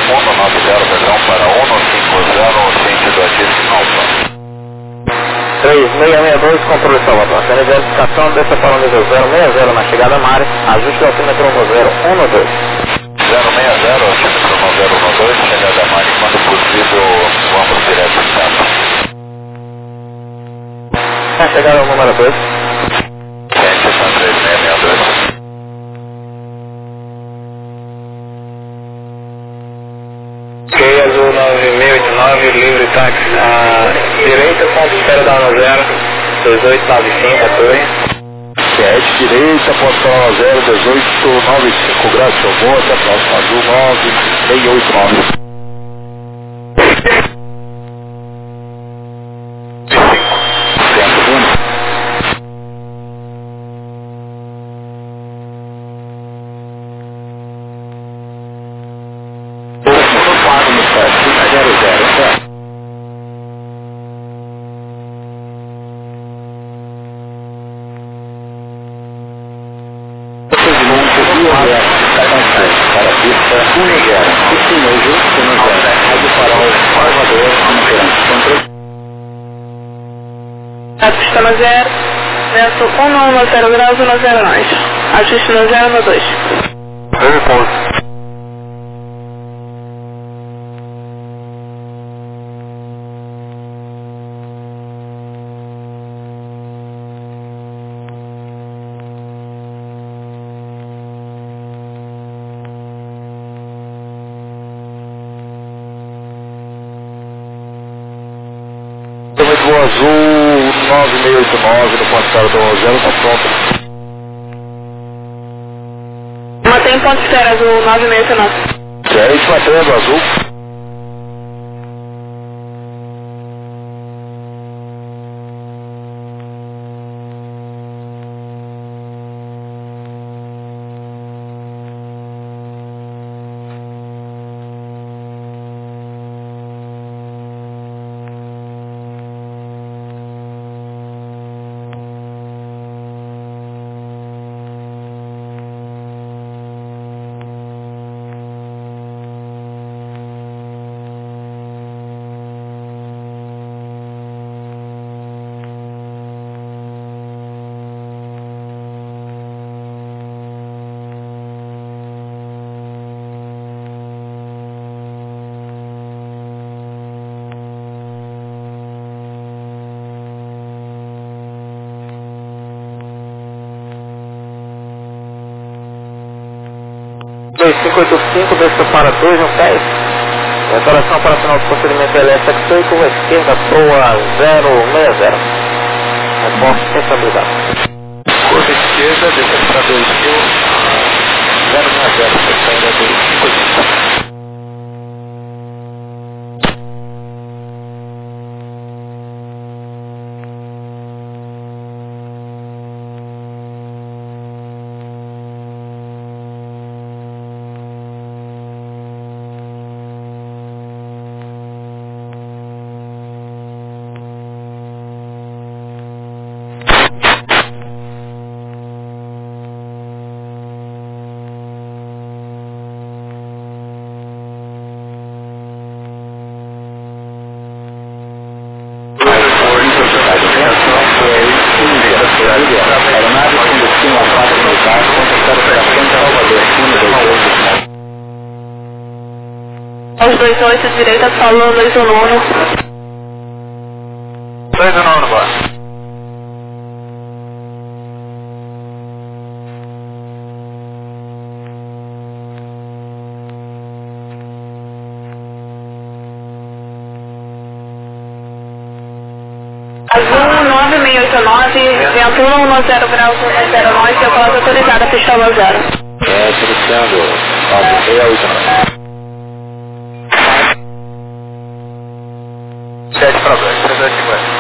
190, perdão, para 150, sentido ativo, Alfa. 3662, controle Salvador. Sendo verificação, desça para o nível 060 na chegada a Mare, ajuste o altímetro no 012. 060, altímetro no 012, chegada a Mare, quando possível, vamos direto em casa. Na chegada ao número 2. Ciência, 3662. Ok, azul 9089, livre táxi à direita, ponto de espera da 10, 2895, a torre. 7 direita, postal 01895, graças ao voto, próximo azul 9689. Pista no 0, vento 190 graus 10 nós. Ajuste no 0 no 2. Very close. Do azul 9689 no ponto do 0, tá pronto. Mantém ponto de espera azul 9689. 10, batendo azul. Dois 585, desça para 2 no 10. Declaração para final do procedimento LSX e curva esquerda, proa 060. Resposta sem estabilidade. Curva esquerda, descendo para 2000, 060, saída do 585. Aeronave com destino a 4 militar, contactar operação Salvador, Aos 28 direita, falou 219. 219, bora. Azul 9689, vento 110 graus 10 nós, decola autorizada, pista 0. Descendo, 9689. 7 para 2, 350.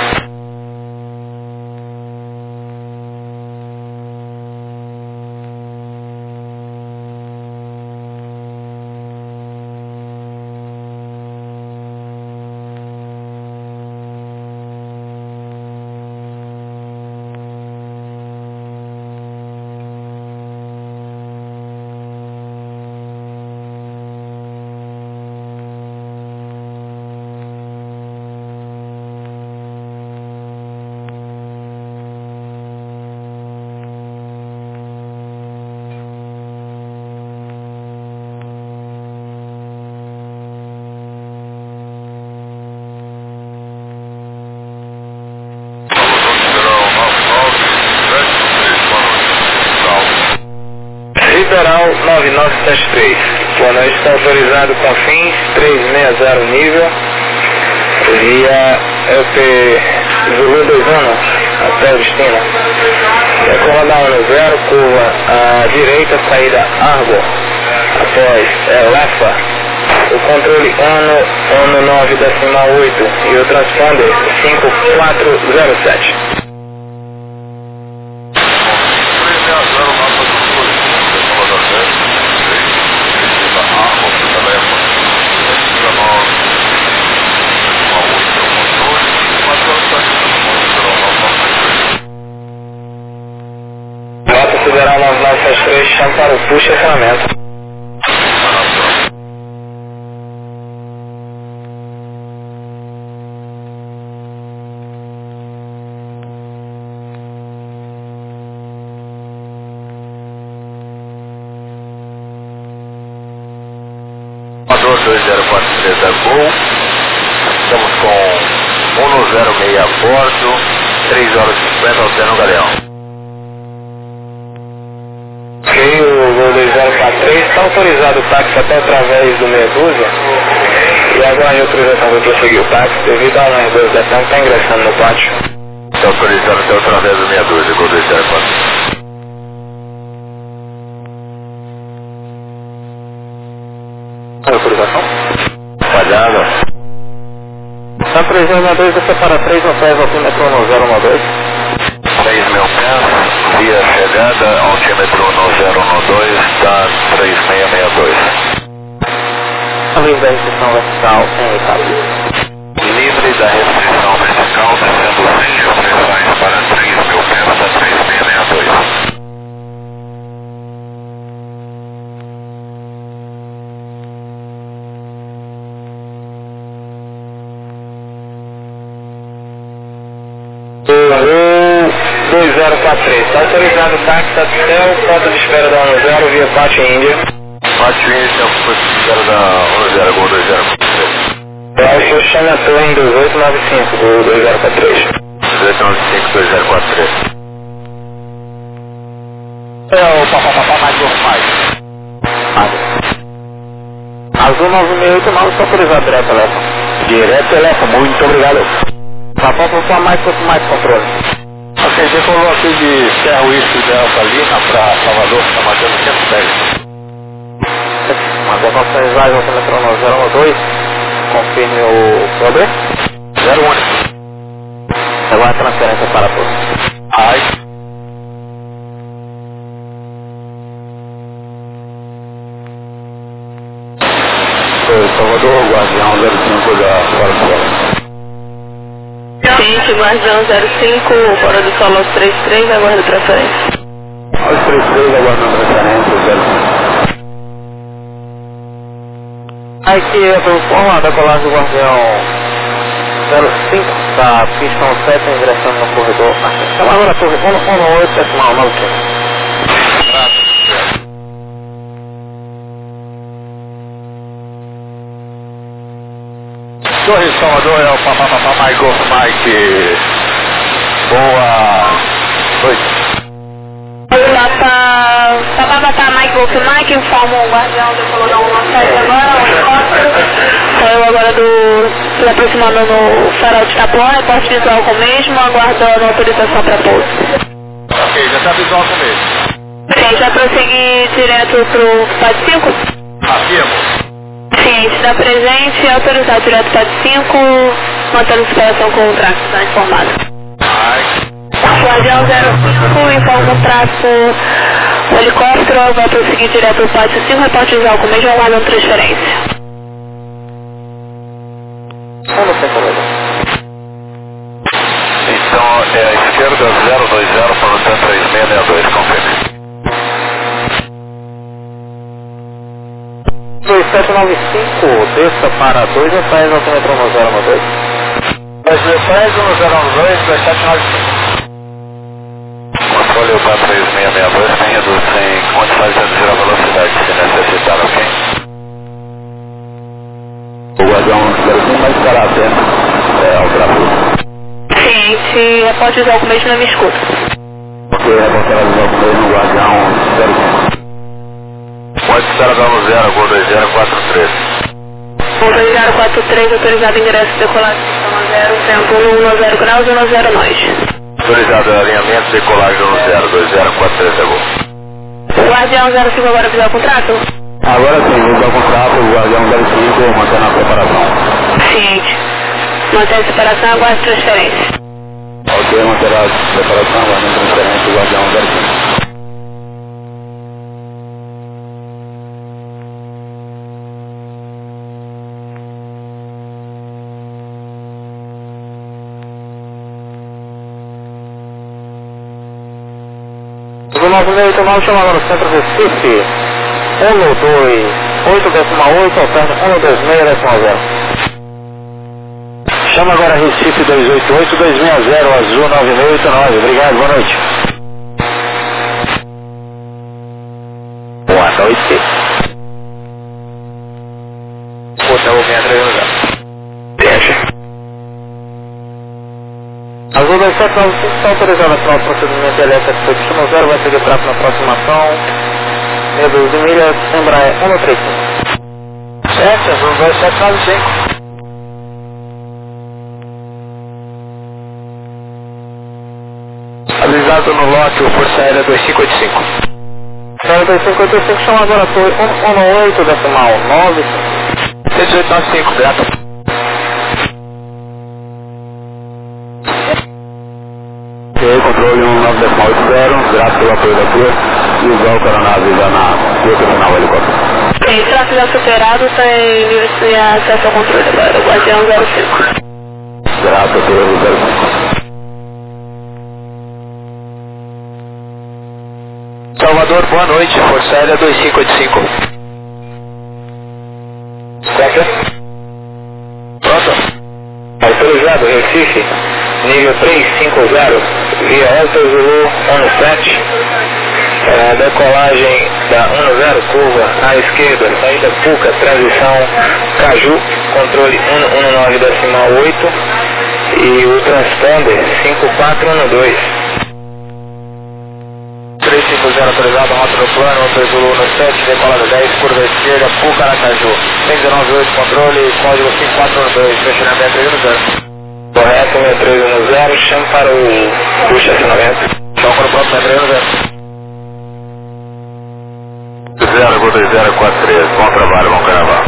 Hotel 9973. Boa noite, está autorizado com fins 360 nível, via LP Zulu 21, até o destino. Recordar 10, curva à direita, saída Argo, após Lefa, o controle ONU 9,8 e o transponder 5407. Rota Federal 9973, chama para o push e acionamento. Amador 2043 da Gol, estamos com 106 a bordo, 3 horas e 50 ao Terno Galeão. Ok, o Gol 2043 está autorizado o táxi até através do meia dúzia e agora a autorização para prosseguir o táxi devido a uma realização que está ingressando no pátio. Está autorizado até através do meia dúzia, Gol 2043. Autorização? Falhada. Está precisando a 2 para 3 hotéis altímetro 1012. 3 mil pés, via chegada, altímetro 1012, está 3662. Livre da restrição vertical sem etapa. Livre da restrição vertical, descendo sem restrições para 3 mil pés, está 3662. Gol 2043, está autorizado o táxi até o ponto de espera da 10 via Pátio Índia. Pátio Índia, espera da 10, Gol 2043. Baixo chama torre 2895 do 2043. 2895-2043. É o papapá mais mais. Azul 968 está autorizado direto telefone. Direto telefone, muito obrigado. Papapá mais quanto mais controle. Ok, você falou aqui de Serra Whisky Delta Lima para Salvador, está marcando 110. Mandou nossa slide ao teletrônico 012. Confirme o problema. 01. Agora a transferência para todos. Ai. Salvador, Guardião 05 da Fora do Solo. Gente, Guardião 05, Fora do Solo 33, aguardo transferência. Aos 33, aguardando transferência 05. Aqui é a decolagem do Guardião 05 da pista 17 ingressando no corredor. Então agora a torre 118, decimal 95. Torre Salvador é o Papapá Mike Golf Mike. Boa noite. Papapá Mike Golf Mike, informa o Guardião do Colorão 17 agora, o helicóptero. Saiu agora se aproximando no farol de Itapuã, porte visual com o mesmo, aguardando autorização para pouso. Ok, já está visual com ele. Sim, já prossegui direto pro PAD 5? Afirmo. Sim, está presente, autorizado direto PAD 5, mantendo separação com o tráfego, está informado. Guardião 05, informa o tráfego, o helicóptero vai prosseguir direto pro PAD 5, reporte visual com o mesmo, aguardando transferência. Então é a esquerda 020 para o TAN 3662, confirme. 2795, desça para 2 hotéis, altímetro 1012. 2 hotéis, 1012, 2795. Controle o TAN 3662, tem redução em condições de reduzir a velocidade se necessitar, ok? O Guardião 05 vai esperar apenas ao tráfego. Sim, se reporte visual com o mesmo, não me escuta. Ok, reportar visual com o mesmo, Guardião 05. Pode estar dando 0, Gol 2043. Gol 2043, autorizado ingresso decolagem sistema 0, tempo 10 graus, 10 nós. Autorizado alinhamento, decolagem 10, 2043 é Gol. Guardião 05 agora fizer o contrato? Agora sim, vamos dar o contrato, o Guardião 05 mantendo a preparação. Ciente. Mantém a separação, aguarde transferência. Ok, manterá a preparação, aguardando transferência, o Guardião 05. O 969 chama agora o centro Recife, 128,8, alterno 126,0. Chama agora Recife 288-260, azul 9689. Obrigado, boa noite. Boa noite. Hotel 630. Deixa. Azul 2795 está autorizada para o procedimento elétrico do destino 0, vai seguir tráfego na aproximação. Meia dúzia de milhas, Embraer 135. Certo, Azul 2795. Avisado no lote, o Força Aérea 2585. Aérea 2585 chama agora a torre 118, decimal 9. 1895, grato. E aí, controle 19,80, grato pelo apoio da tua e o Val Coronavírus já na curta final do helicóptero. Sim, tráfego já superado, tem livre de acesso ao controle agora, Guardião 05. Grato pelo 05. Salvador, boa noite, Força Aérea 2585. Certo? Pronto? Autorizado, Recife, nível 350, via Alta Zulu 17, decolagem da 10, curva à esquerda, saída Puca, transição Caju, controle 119,8 e o transponder 5412. 350 autorizado, rota do plano, Alta Zulu 17, decolagem 10, curva à esquerda, Puca, Aracaju, 698, controle, código 5412, fechamento 310. Correto, 6310, chame para o estacionamento. Chama para o próximo 6310. 02043, bom trabalho, bom carnaval.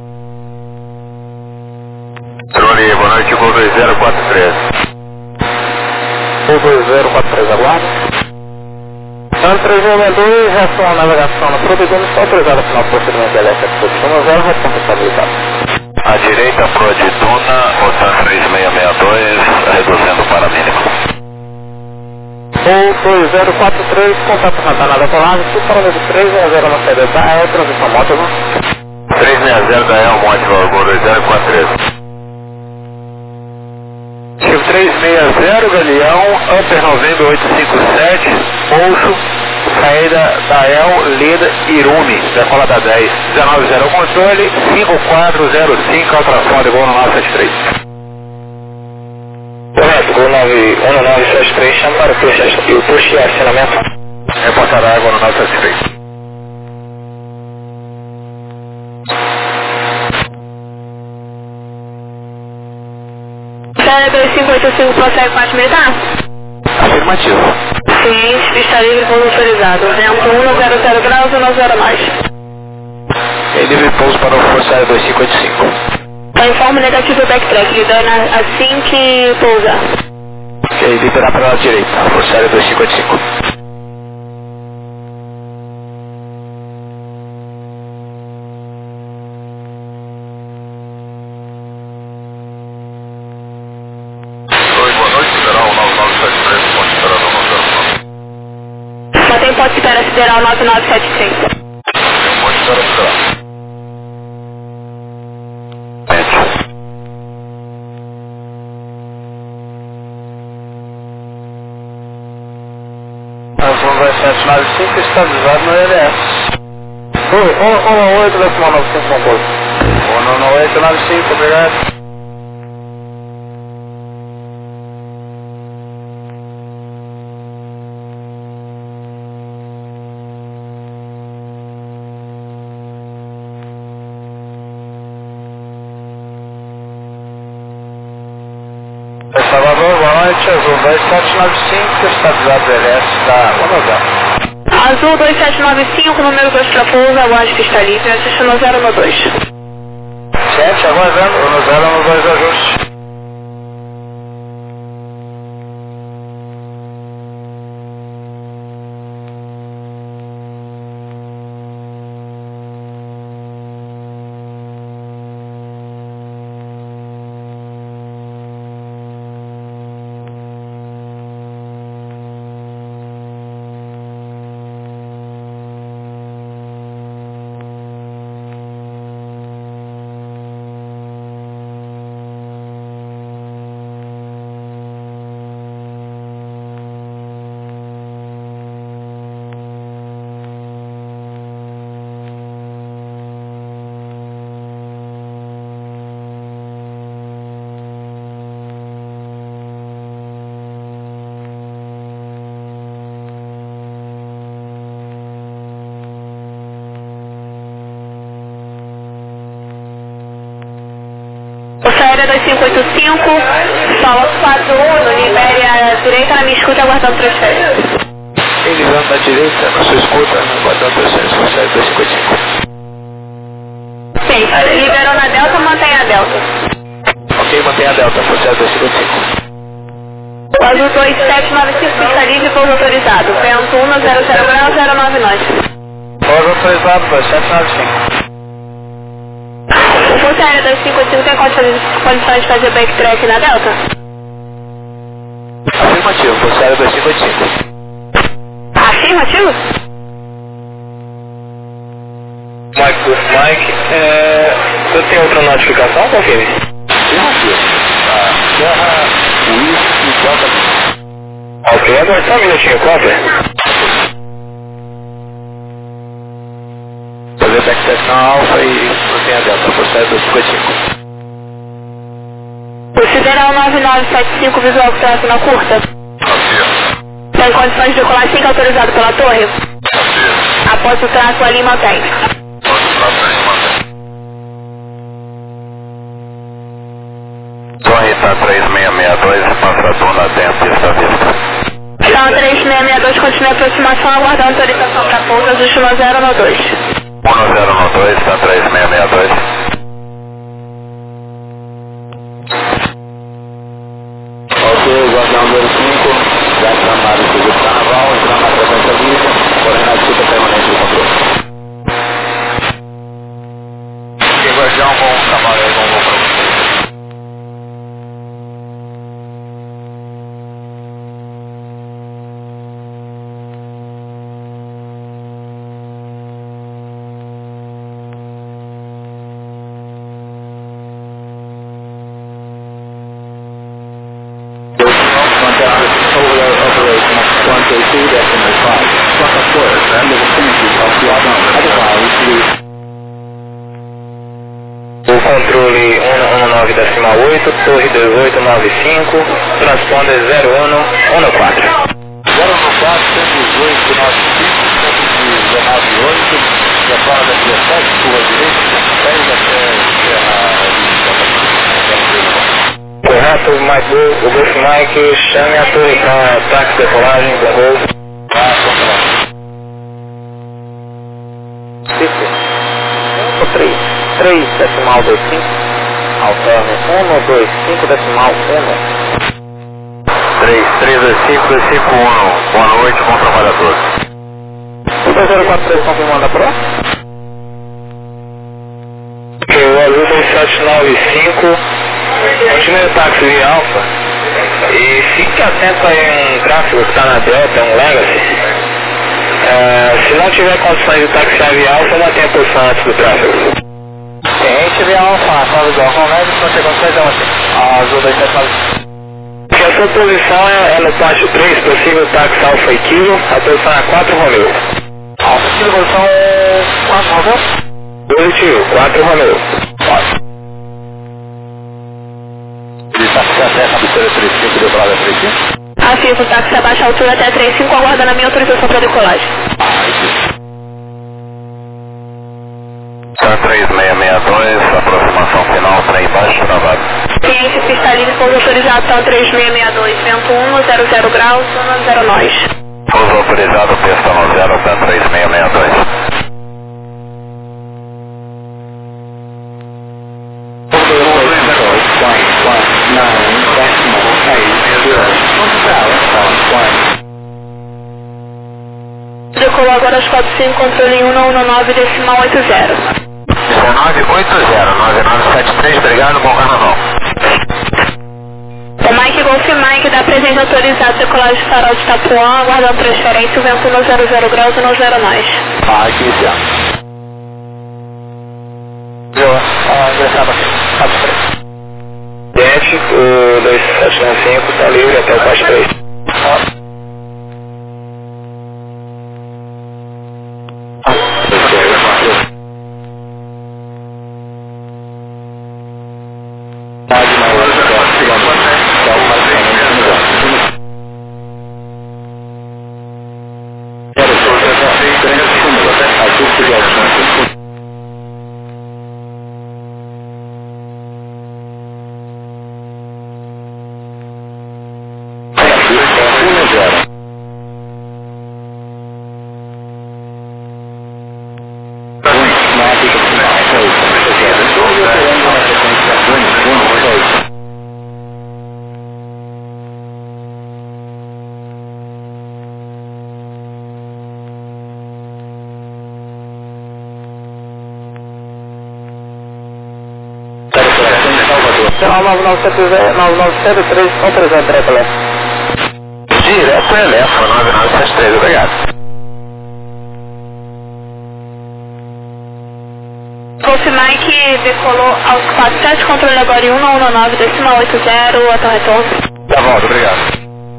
Drone, boa noite, Gol 2043. Gol 2043, aguarde. Ano 362, reação à navegação na proteção está autorizada para o procedimento elétrico do destino 0, responsabilidade. À direita, Pro de Duna, rotando 3662, reduzindo para mínimo. Gol 2043, contato na danada colagem, sul para o 360 na saída da EL, transição moto. 360 da EL, Monte Gol 2043. Chico 360, Galeão, Upper Novembro 857, Bolso, saída da EL, Lida, Irume, decolada 10, 19-0 controle, 5405, ultrassom de Gol no 973. Correto, Gol 1973, chama para o push e acionamento. Reportará água no 973. Série 2585 prossegue com a militar? Afirmativo. Sim, pista livre pouso autorizado. Vento 100 graus, 10 mais. Em livre pouso para o Força Aérea 2585. Tá em forma negativa o backtrack, lidando assim que pousar. Ok, liberar para a direita, Força Aérea 2585. Mantém pode espera sideral 9975. Azul 2795 está avisado no ELS. 118,95 composto. 11895, obrigado. Norte, Azul 2795, estabilizado Everest da Lonozela. Azul 2795, número 2 para pouso, aguarde pista livre, assista no 012. 7, aguardando, Lonozela nos 2 ajustes. Força Aérea 2585, solo 41, libere a direita na minha escuta, aguardando transferência. Ligando na direita, na sua escuta, aguardando transferência, Força Aérea 255. Sim, liberou na Delta, mantenha a Delta. Ok, mantenha a Delta, Força Aérea 255. Azul 2795, pista livre, pouso autorizado. Vento 100 graus, 099. Pouso autorizado, 2795. O Força Aérea 255 tem condições de fazer backtrack na Delta? Afirmativo, Força Aérea 255. Afirmativo? Mike, você tem outra notificação, confirme? Afirmativo. Terra, Whisky, Delta. Ok, agora só um minutinho, compra. Fazer backtrack na Alfa e manter a Delta, Força Aérea 255. O Sideral 9975, visual com tráfego curta. Tem condições de decolar assim que autorizado pela torre? Após o tráfego ali, mantém. Torre está 3662, passadona dentro desta vista. Então 3662, continue a aproximação, aguardando autorização para pouso, ajuste no 012. 1092, está 3662. Ok, Guardião 05, já chamaram o serviço de carnaval, entrar na frequência livre, porém na disputa permanente do controle. Ok, Guardião, bom trabalho aí, bom voo para vocês. O controle 119.8, torre 1895, transponder 0114. 014, 118, 95, 198, retorna da 17, curva direita, 10 até correto, o Golf Mike, chame a torre para táxi, decolagem, bom voo. Cifra 3 decimal 25, alterne 125 decimal 1. 3325, 1. Boa noite, bom trabalho a todos. 2043 confirmando a prova. O Azul 2795, continue o táxi via Alfa e fique atento aí um tráfego que está na Delta, um Legacy. Se não tiver condições de taxiar via Alfa, mantenha a posição antes do tráfego. Cliente via Alfa, salve do Alfa Médio, se você consegue a Azul 279. A sua posição é no pátio 3, possível táxi Alfa e Kilo, a posição é 4 Romeo. Alfa e Kilo, posição 4 Romeo? Positivo, 4 Romeo. Pode. Ele está se acessa a biceira 35, decolada 35? Afirmo, o táxi abaixa a altura até 35, aguardando a minha autorização para decolagem. Tá 3662, aproximação final, trem baixo, travado. experiência, pista livre, pouso autorizado, então 3662, vento 1, 00 graus, 10 nós. Pouso autorizado, pista 10, tá 3662. Decolou agora aos 45, controle 119, decimal 80. 1980, 9973, obrigado, bom carnaval. O Mike Golf Mike dá presente autorizado, decolagem de farol de Itapuã, aguardando transferência, o vento 100 graus, 10 nós. Aqui já. Ingressava aqui. Gente, o 2795 está livre até o faixa 3. Canal 9973, autorizado direto Elétrico. Direto Elétrico, 9973, obrigado. Golf Mike decolou aos 47, controle agora 119, decimal 80, até o retorno. Tá bom, obrigado.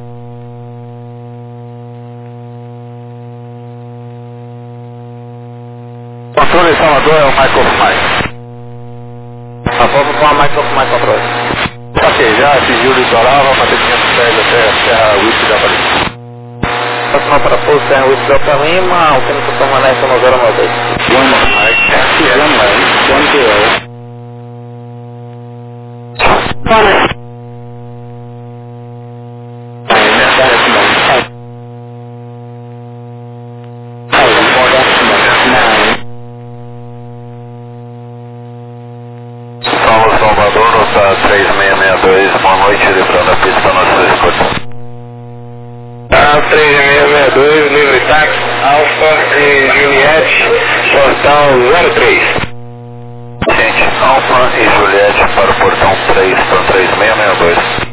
Controle Salvador é o Michael Mike. A foto com a mais controle. Ok, já atingiu o litoral, vamos fazer 500 pés até a Serra Whisky da Valência. Próximo para pouso, tem o Whisky Delta Lima, o tempo permanece no 092. Boa noite. Salvador, nota 3662, boa noite, livrando a pista para nossa escuta. 3662, livre táxi, Alfa e Juliette, portão 03. Gente, Alfa e Juliette para o portão 3, para 3662.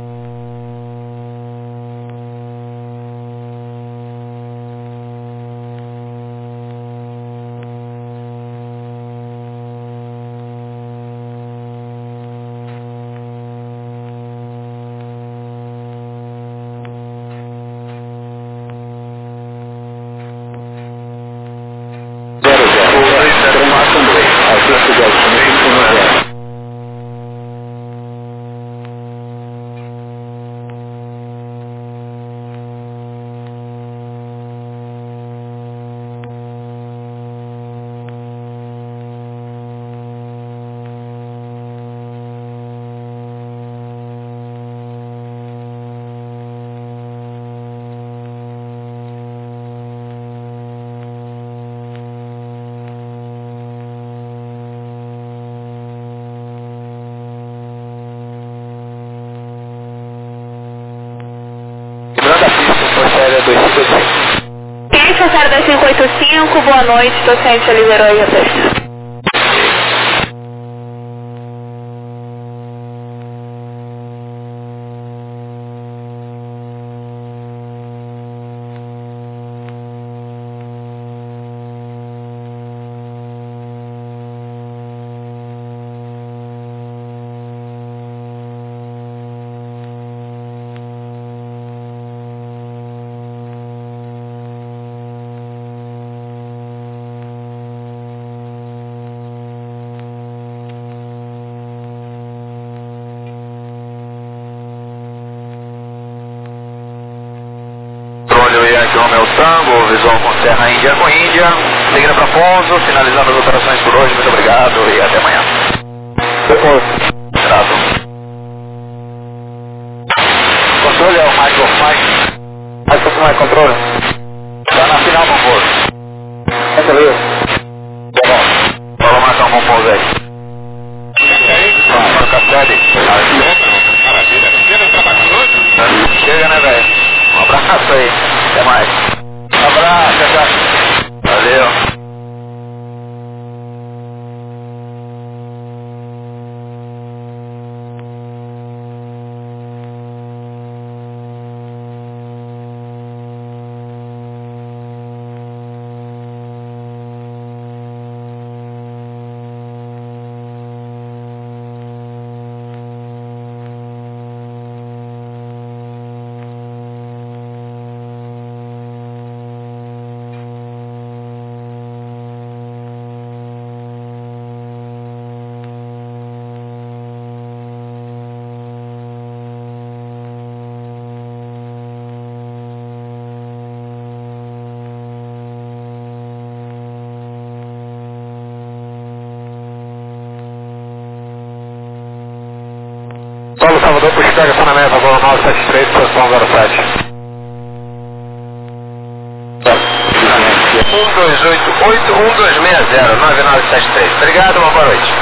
Quem for 2585, boa noite, docente liberou aí a pista. Romeo Tango, visual com Serra Índia com Índia, seguindo para pouso, finalizando as operações por hoje, muito obrigado e até amanhã. Depois. Grato. Mike Controle. Tá na final, com pouso. Valeu. Tá bom. Vamos marcar um pouso aí. Vamos, Castede. Maravilha. Chega de trabalho hoje? Chega, né, velho? Um abraço aí. Até mais. Um abraço, tchau. Valeu. Paulo Salvador, por Chicago, estacionamento, voo 973, posição 07. 128-1260-9973. Obrigado, uma boa noite.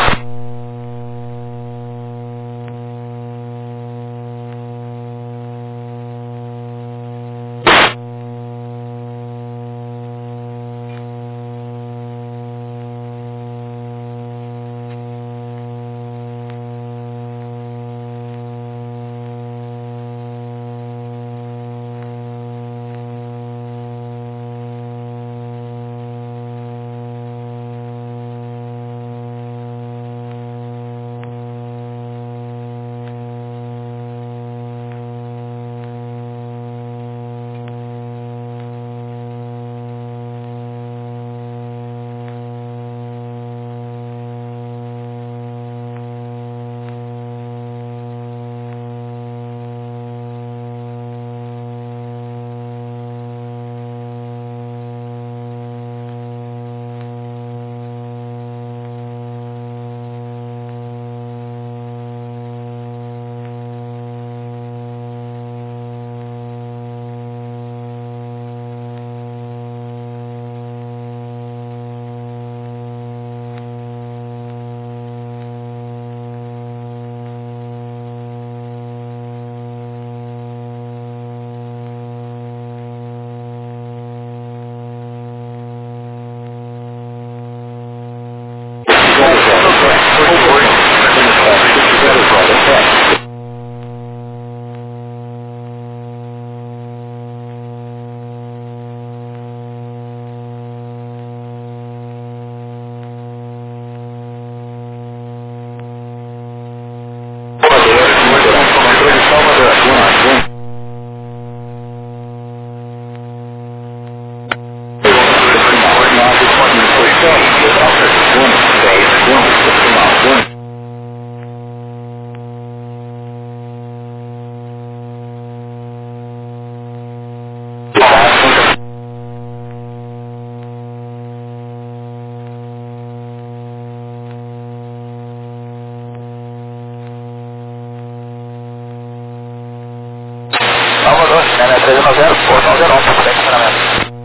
Salvador, né? 310, portão 01, sem estacionamento.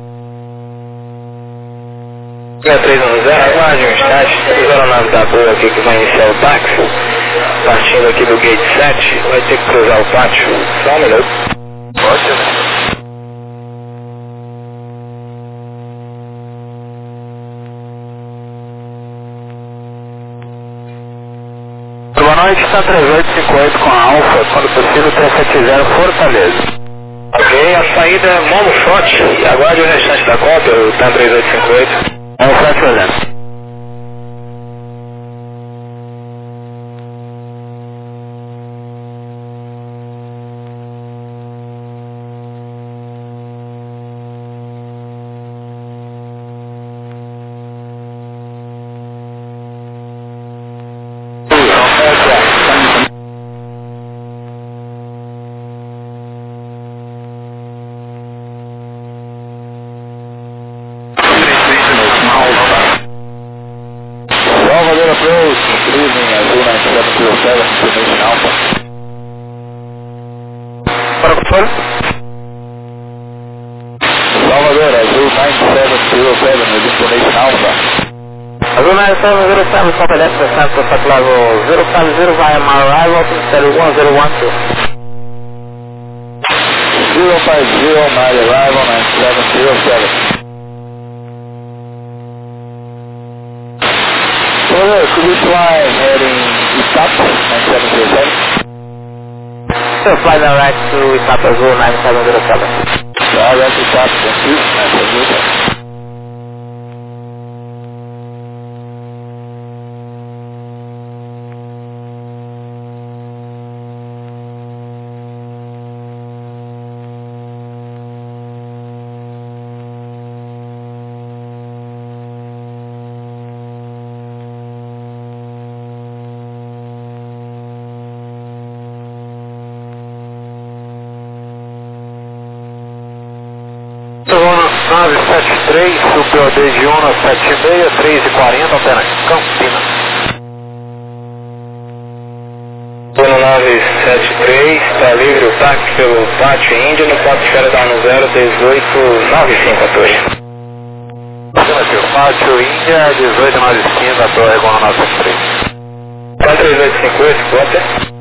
6310, aguarde um instante, a aeronave da Boa aqui que vai iniciar o táxi, partindo aqui do gate 7, vai ter que cruzar o pátio, só um minuto. Pode, né? Boa noite, está 3858 com a Alfa, quando possível 370 Fortaleza. Ok, a saída é Monoshot, e aguarde o restante da cópia, o TAM 3858. Monoshot olhando. destination Alpha. Azul 9707, copy that, the San Francisco level 050 via my arrival to 31012. 050, my arrival 9707. Could we fly heading east up, 9707? So fly direct to Itap Azul 9707. Direct to Itap, thank you, 9707. Zona 973, o POD de 176, 3h40, altera Campinas. Zona 973, está livre o táxi pelo Pátio Índia, no Pátio Esfera da 01895 a torre. Pátio Índia, 1895, a torre Zona 973. 43858, conta.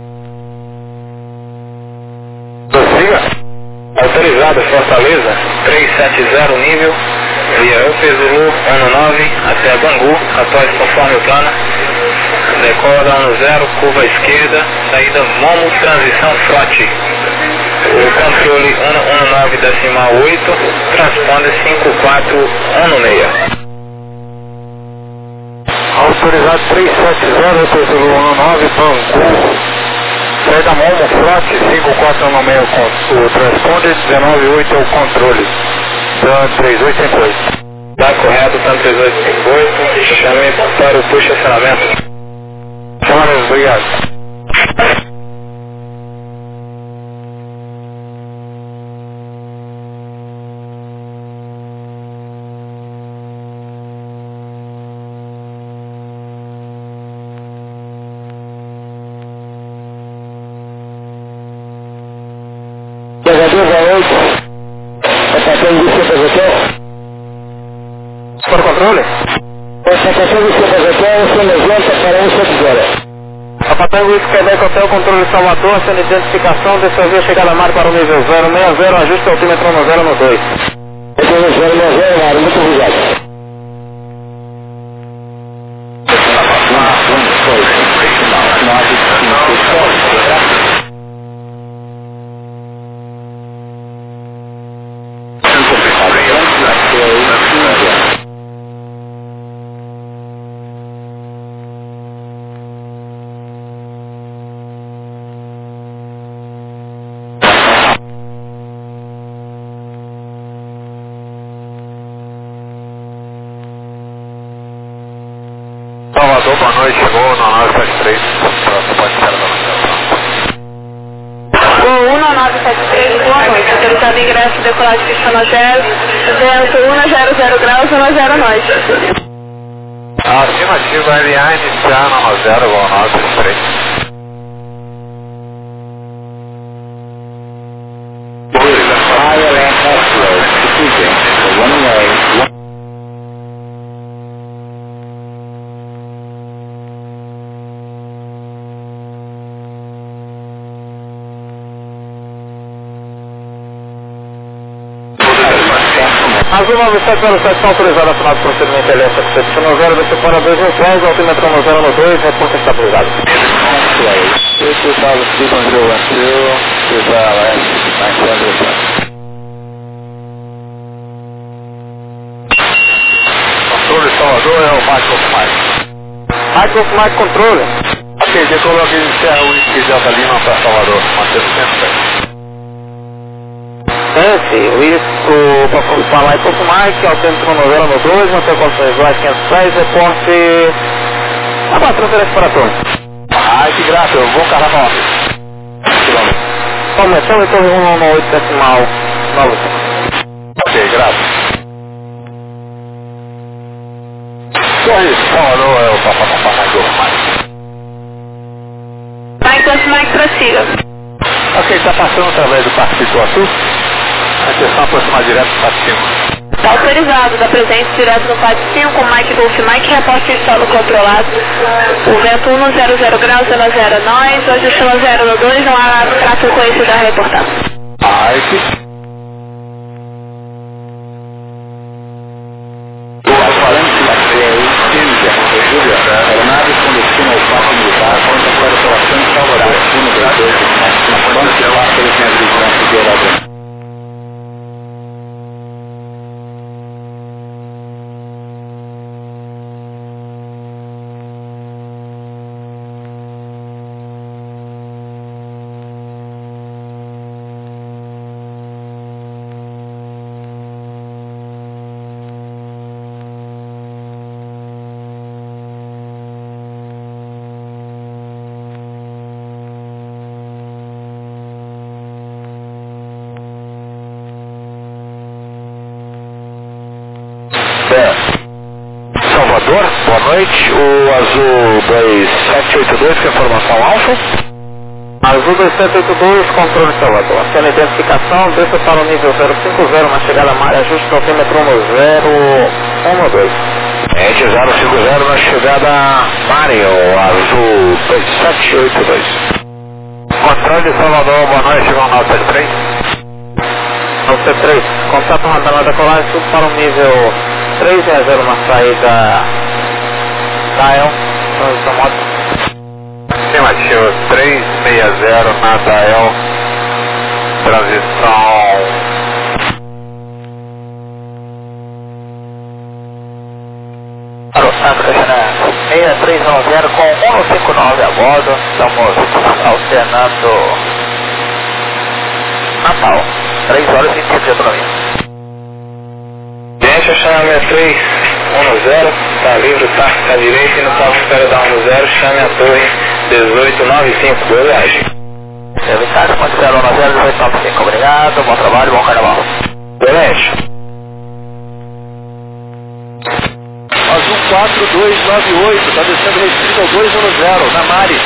Prossiga. Autorizado Fortaleza, 370 nível, via Zulu, ano 9, até Bangu, após conforme o plano. Decola da 10, curva esquerda, saída Momo, transição FROT. O controle 119.8, transponder 5416. Autorizado 370, Zulu 19, Bangu. Saída Momo, FROT 5416 com o transponder, 198 é o controle. TAN 3858. Tá correto, TAN 3858. Chame para o push acionamento. Chamaram, obrigado. Por controle? Estação de Hotel, 190 para 170. A Patango Quebec Hotel, controle Salvador, sendo identificação, desceu a chegada mar para o nível 060, ajuste altímetro no 0 no 2. Esse é o 090, muito obrigado. Salvador, boa noite, chegou na 973, pode esperar da O 1973, boa noite, autorizado ingresso, decolagem pista 0, vento 100 graus, 10 noite. A estimativa LA iniciar na 0, igual 973. Azul 9707 autorizado a final do procedimento LS 710, desceu para 2 no 10, altímetro no 0 no 2, resposta estabilizada. Controle Salvador é o Michael controle. Ok, decolou aqui iniciar o Whisky Delta Lima para Salvador, mantendo sempre. Para falar em pouco mais, que é o centro no 0 no 2, não tem condições lá 510, reporte. Agora, transferência para a torre. Ai, que graça, eu vou carregar para lá. Começando em torre 1 no 8 decimal 9. Ok, graças. Torre Salvador é o papai Mike, prossiga. Ok, está passando através do Parque Iguaçu. Atenção, aproximar direto para cima. Tá autorizado. autorizado, dá presente direto no Pad 5, Mike Golf Mike, reporte de solo controlado. O vento 100 graus, 00 nós, hoje estamos 0 no 2, não há tráfego conhecido a reportar. Ike. Aeronaves com destino ao Parque Militar, conta para operação em Salvador, 122, quando se passa pelos metros de trânsito de Oradão. Salvador, boa noite, o azul 2782, que é a informação alfa. Azul 2782, controle Salvador. Sendo identificação, desça para o nível 050 na chegada Mari, ajuste o altímetro no 012. Ente 050 na chegada Mari, o azul 2782. Controle Salvador, boa noite, chegou nota de 3. Nota 3, contato radar da colagem, tudo para o nível 360 na saída Dial, transição moto. Estimativo 360 na Dial, transição. Para o Santo Caixinha 6310 com 159 a bordo, estamos alternando Natal, 3 horas e 20 de autonomia. Gente, chame a 310, está livre, táxi à direita e no palco espera da 10, chame a torre 1895, boa viagem. Evitar, quando espera 10, 1895, obrigado, bom trabalho, bom carnaval. Beleza. Azul 4298, está descendo restrito ao 210, na Mari.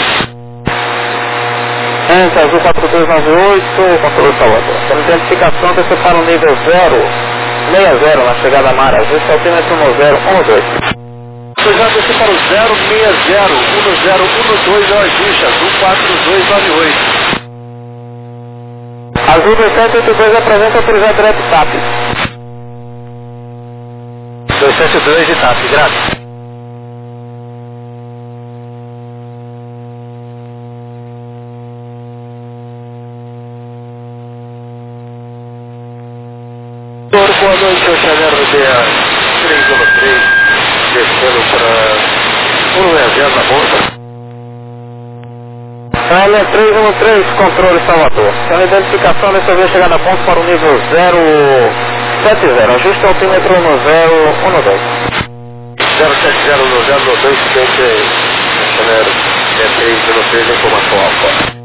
Azul 4298, controle Salvador. Temos identificação, desce para o nível 060 na chegada Mara, ajuste altímetro no 012. Você já desceu para o 060, 1012 é o ajuste, azul 4298. Azul 2782 apresenta autorizado direto TAP. 272 de TAP, graças. Boa noite, Oxaner BA 313, descendo para 160 na bolsa. LE 313, controle Salvador. Sendo identificação, dessa vez chegada a ponto para o nível 070, ajuste o altímetro no 012. 070 no 012, cliente Oxaner BA 313, informação alfa.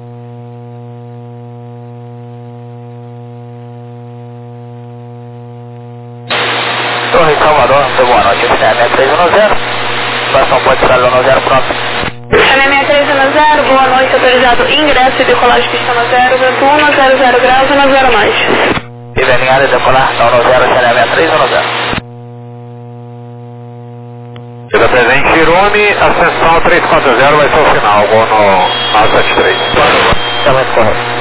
Torre Salvador, boa noite, CM 310, situação pode estar no 0 pronto. CM 310, boa noite, autorizado ingresso e decolagem pista no 0, vento 100 graus e no 0 mais. E alinhada e decolar, no 0, CM 310. Chega presente, Irome, ascensão 340 vai ser o final, vou no 973. Está muito correto.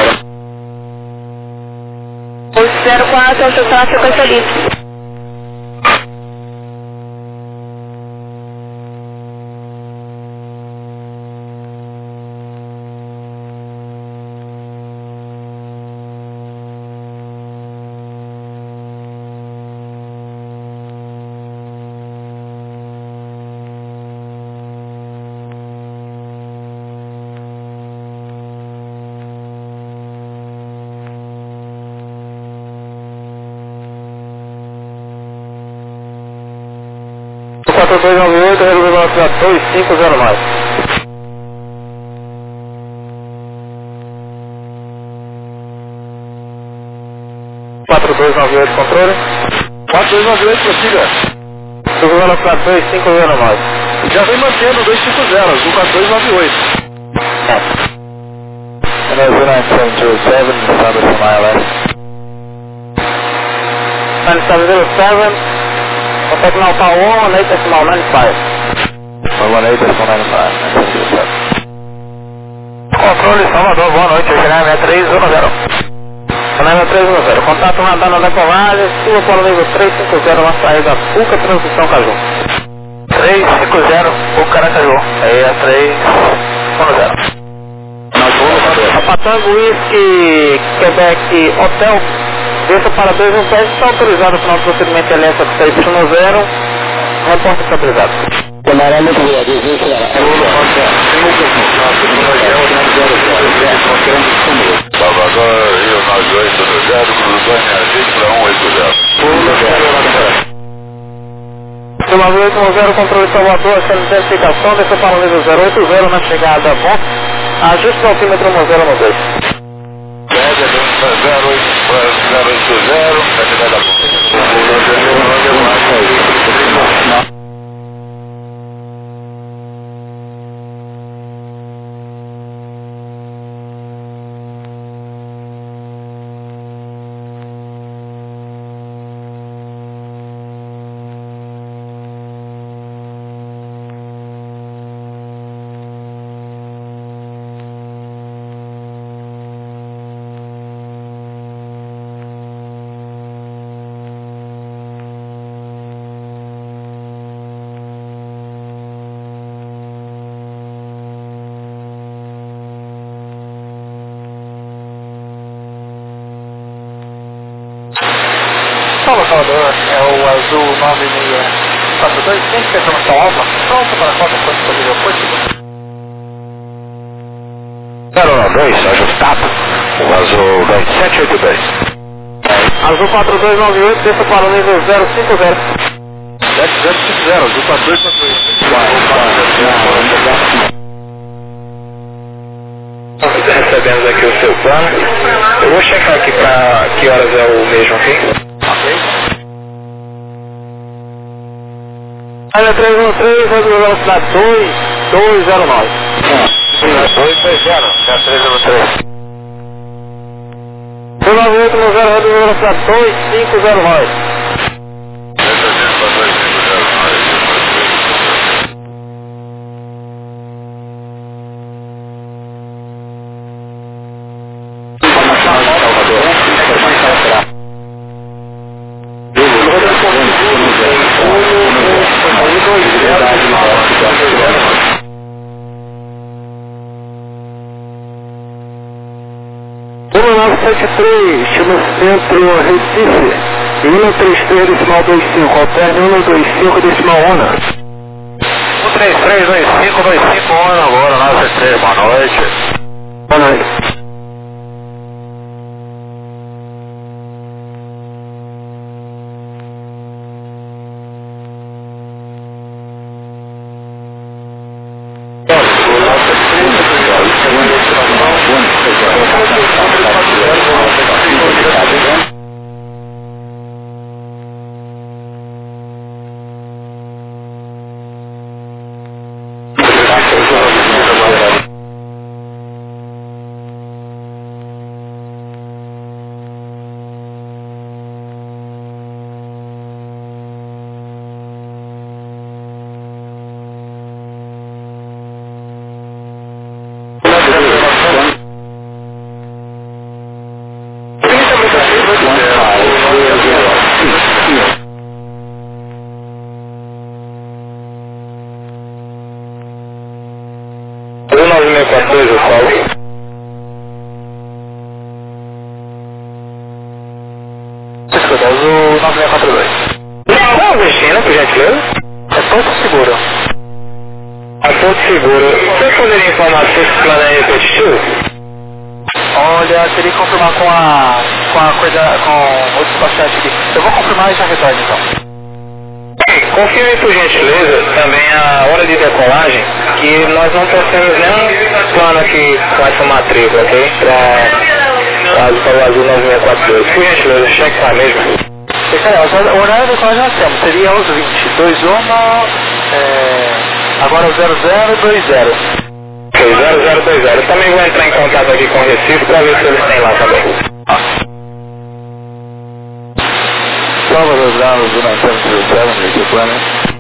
O 04 é o seu tráfego é feliz. 4298, reduz velocidade 2509. 4298, controle. 4298, prossiga. Reduz velocidade 2509. Já vem mantendo 250, azul 4298. And 09707, establish from ILS. 9707, contact now power 18.95. 18.95, Controle Salvador, boa noite, Oceania 310. Oceania 310, contato radar na decolagem, suba para o nível 350 na saída Puca, transição Caju. 350, Puca, Aracaju, aí é 310. Patango Whisky, Quebec, Hotel, desça para 217, está autorizado para o nosso procedimento LS 610, reporte está autorizado. Camarada, muito obrigado, Salvador, Rio 9820, Cruzânia, 20 para 180. 9810, controle Salvador, achando identificação, desça para o nível 080 na chegada, bom? Ajuste o altímetro no 092. 080, candidato a Salvador, é o azul 9642, tem informação alta, pronto para qualquer coisa possível, positivo. 092, ajustado, o azul 2782. Azul 4298, desça para o nível 050. 7050, azul 4298. Recebemos aqui o seu plano. Eu vou checar aqui para que horas é o mesmo aqui. Área 313, velocidade 2209. 220, 303. 29810, velocidade 2509. No centro Recife, 133,25, alterne 125,1. 1332525 agora, 963, boa noite. Boa noite. Olha, teria que confirmar com o despachante aqui. Eu vou confirmar e já retorno então. confirme por gentileza também a hora de decolagem, que nós não temos nenhum plano aqui com essa matrícula, ok? Para o Azul 9642. Por gentileza, cheque lá mesmo. O horário de decolagem nós temos, seria os 20, 21, agora o 0020. Ok, 0020. Eu também vou entrar em contato aqui com o Recife para ver se eles têm lá também. Salvador Brown, Azul 9707, make your plan.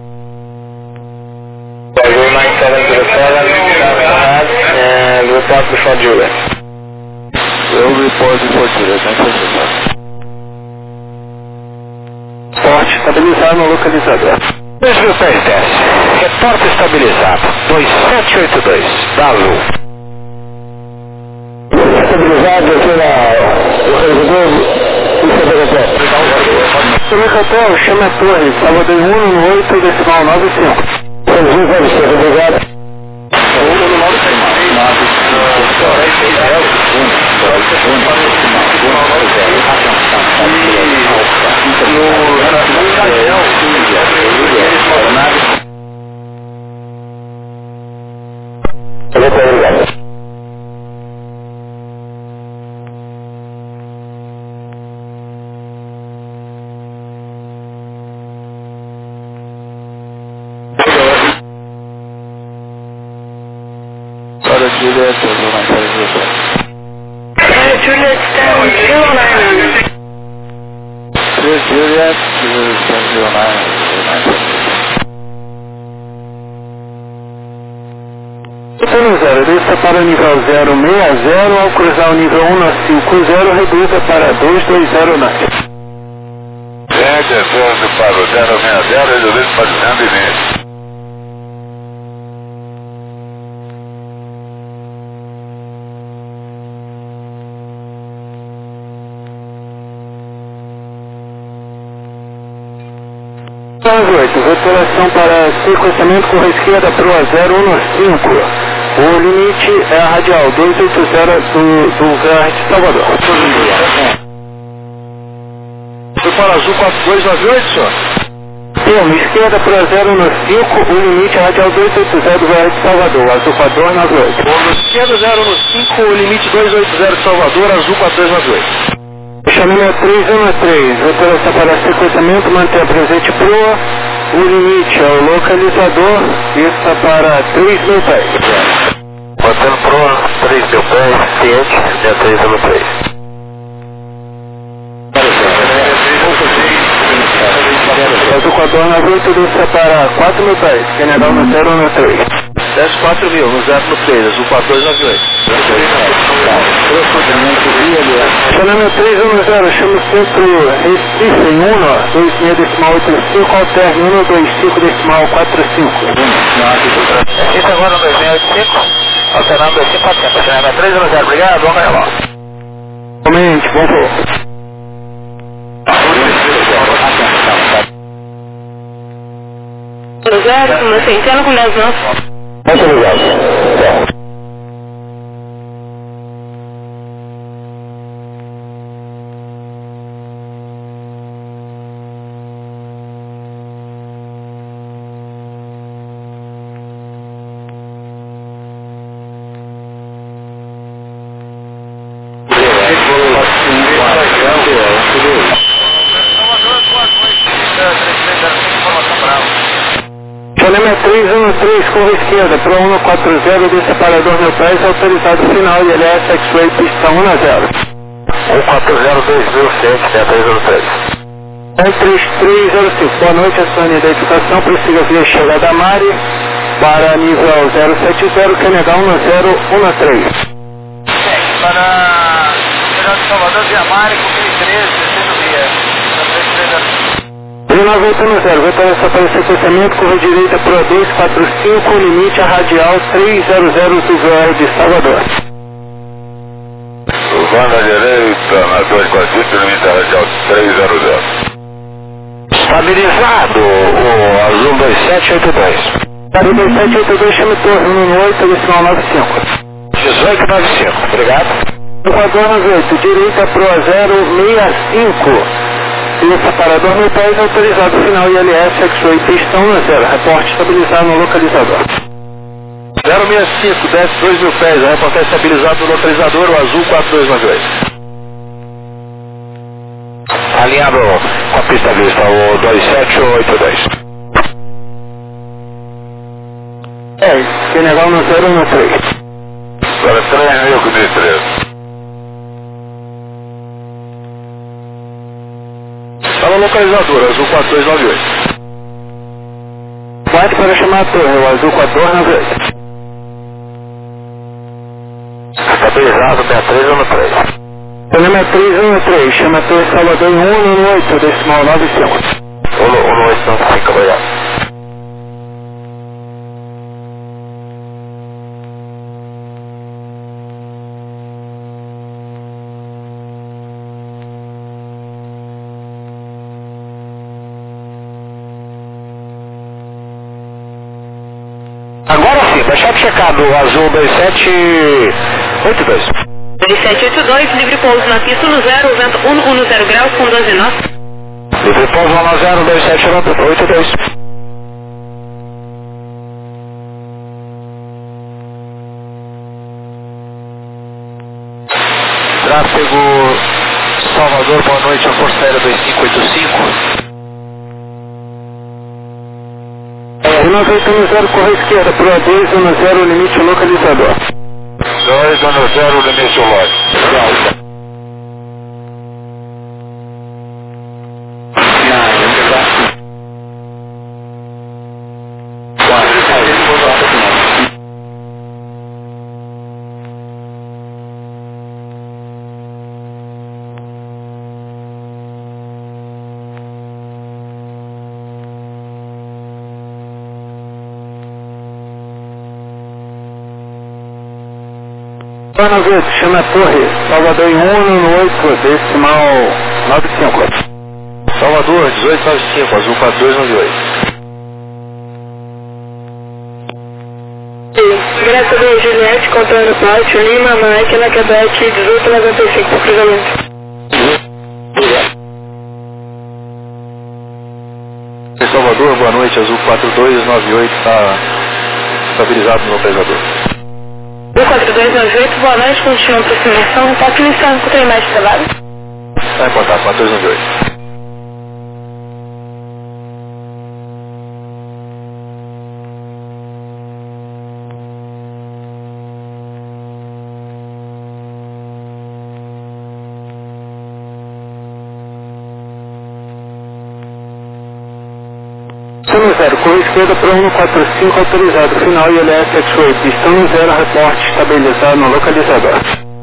Azul 9707, and report before Juliet. Will report before Juliet, thank you. Porte estabilizado no localizador. 2010, reporte estabilizado, 2782, da Azul. Estabilizado aqui na localizador. Hotel, chama a torre, sábado 118, decimal 95. Obrigado. Juliet, Juliet, stand 09. Juliet, 09. Reduza para o nível 060, ao cruzar o nível 150, reduza para 220 Gente, retorno para o 060, reduzido para 220. Rotulação para sequenciamento com esquerda para o 015. O limite é a radial 280 do VR de Salvador. Foi para Azul 4298, senhor? Sim, esquerda para o 015, o limite é a radial 280 do VR de Salvador, Azul 4298. Esquerda 015, o limite 280 de Salvador, Azul 4298. Chamamento 313, rotulação para sequenciamento, manter presente proa, o limite é o localizador, vista para 3.000 pés. Mantendo proa, 3.000 pés, ciente, dia 303. Azul 4298, vista para 4.000 pés, General no 013. Desce 4.000, no 013, Azul 4298. Chamamento 310, chama o centro Recife em 26 decimal 85, alterne 125 decimal 45. Recife agora no 2685, alternando 2545, chamamento 310, obrigado, vamos lá. Comente, bom voo. Zero, centeno com 10 anos. Muito obrigado. Chamamento 313, curva esquerda, para 140 do separador meu pés, autorizado final e LS X-Ray, pista 1-0. 1402007, 303. 13305, boa noite, acione a identificação, prossiga via chegada a Mari, para nível 070, Canadá 1013. Para chegar de Salvador, via Mari, com 1013, descendo via. 1980, rotulação para sequenciamento, curva direita para 245, limite a radial 300 do VR de Salvador. Banda direita, na 245, limite a radial 300. Estabilizado, o Azul 2782. Azul 2782, chame torre 118, decimal 95. 1895, obrigado. Equador 98, direita para 065. Isso, para 2.000 pés, autorizado final ILS, X-Ray, pistão na 0, reporte estabilizado no localizador. 065, desce 2.000 pés, reporte estabilizado no localizador, o azul 4298. Alinhado com a pista vista, o 2782. Senegal no 013. Agora 3.013. Está no localizador, azul 4298. Bate para chamar a torre, o azul 4298. Estabilizado, 6313. Telemetria 113, chama a torre Salvador em 118, decimal 95. 185, obrigado. Agora sim, deixar checado o azul 2782. 2782, livre pouso na pista no 0, vento 110 graus com 12 nós. Livre pouso no 0, 2782. Tráfego Salvador, boa noite, a Força Aérea 2585. 980, corre esquerda, pro A210, limite localizador. 210, limite lógico. Chama a torre, Salvador em 118, decimal 95. Salvador, 1895, azul 4298. Graças a Deus, Juliette, contando pátio, Lima, Mike, na Quebec, 1895, cruzamento. Salvador, boa noite, azul 4298, está estabilizado no localizador. 4298, boa noite, continua a aproximação, está aqui iniciando com o trem mais de trabalho. Está em contato, 4298. Pistão 0, corre esquerda para 145, autorizado, final ILS X-Ray, pistão 0, reporte estabilizado no localizador.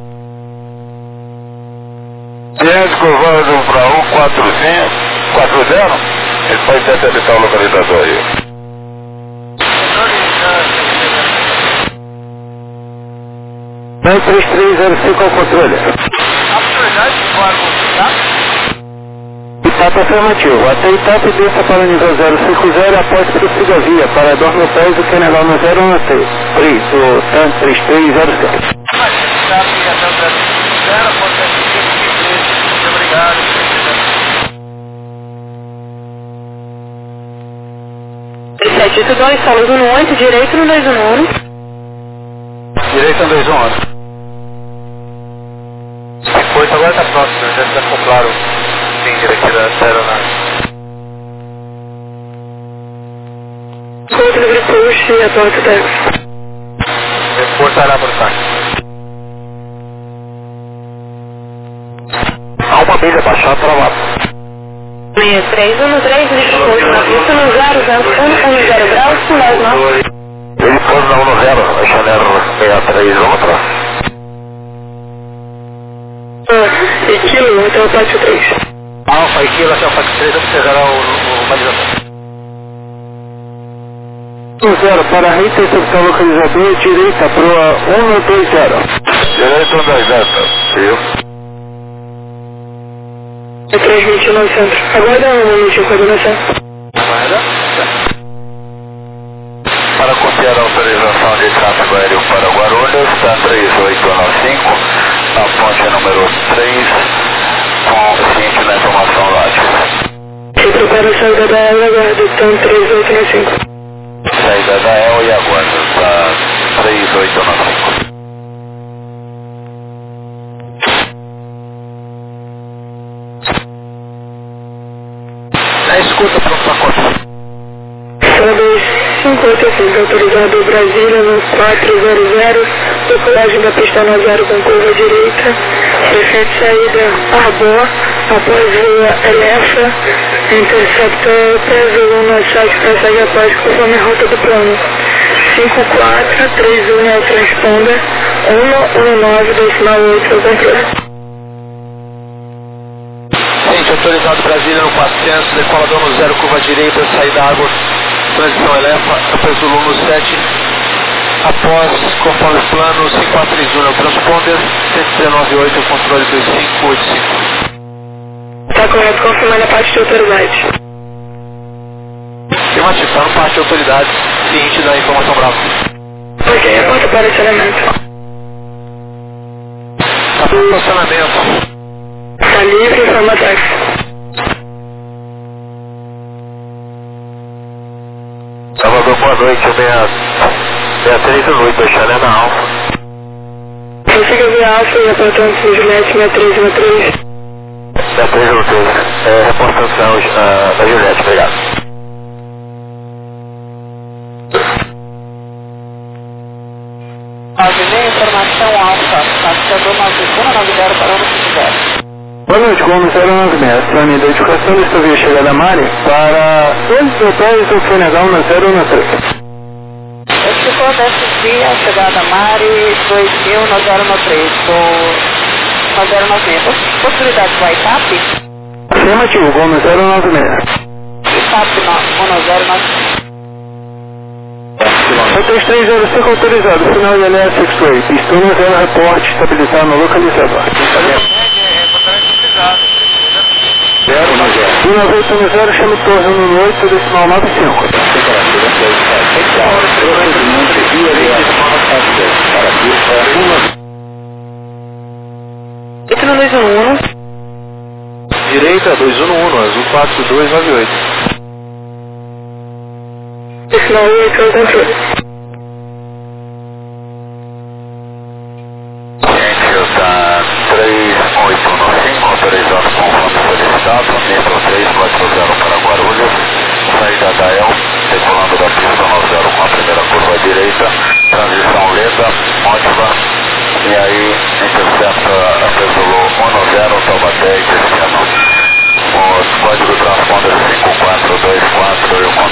Viés curvado para 14540, ele pode tentar evitar o localizador aí. Bem, 3305 ao controle. Itapa afirmativo. Até Itapa e desça para o nível 050 após prossiga a via para 2.000 pés do Senegal no 013. O TAN 3307. Obrigado. 3782, solo 18, direito no 211. Direito no 211. Depois agora está próximo, já ficou claro. Sim, direito da aeronave. Conto livre push e a torre dela. Reforço aeroportagem. Há uma milha baixada para lá. 6313, livre push na pista no 0, vento 110 graus com 10 nós. Ele pôs na 190, a Chanel 63, vamos atrás. E quilo, então eu passo 3. Alfa e Kilo até o Pax 3, vamos chegar ao balizador. 0 para a recepção localizador, direita para 120. Direito 120, viu? É 321 no centro. Aguarda um minutinho, coordenação. Para copiar a autorização de tráfego aéreo para Guarulhos, está 3895, na ponte número 3, com o seguinte na informação rádio. reportando 3895. Saída da El e aguarda, tá 3895. Escuta, pronto para corte. São 2585, autorizado Brasília no 400, decolagem da pista 90 com curva direita, prefeito saída Arbor, após rua Elefa, interceptor P01 site prossegue após conforme a rota do plano. 5431 é o transponder, 119 decimal 8 é o controle. Autorizado Brasília no 400, decolador no 0, curva direita, saída água, transição Elefa, após Zulu no 7, após, conforme plano, 5431 é o transponder, 1198 é o controle 2585. Está correto, confirmando a parte de autoridade. Afirmativo, está no parte de autoridade, ciente da informação brava. Ok, aponta para acionamento. Está para estacionamento. Está livre, informa táxi. Salvador, boa noite, 638, deixando na Alfa. Consiga ver a Alfa e apontando para Juliette 6313. 6313, reportação da Juliette, obrigado. Informação Alfa, passando 9190 para o 90. Boa noite, Gomes 096. Acione a identificação desta via chegada a Mari para 2 hotéis do Fenegal na 013. Ficou desse dia, chegada a Mari, 2000 na 013, na 090. Possibilidade do WhatsApp? Afirmativo, Gomes 096. WhatsApp no 096. O 3305 autorizado, final de LS X-Ray, pistona 0, reporte, estabilizado no localizador. 1980, chama torre 118, decimal 95. 211. Direita, 211, azul 4298. Decimal 8 é o controle. Está 3895, autorizado conforme solicitado, nível 3, 40 para Guarulhos, saída da El, decolando da pista 90 com a primeira curva à direita, transição lenta, módiva, e aí intercepta a Pesolo 10, Taubaté e destino. O código transponder 5424 e o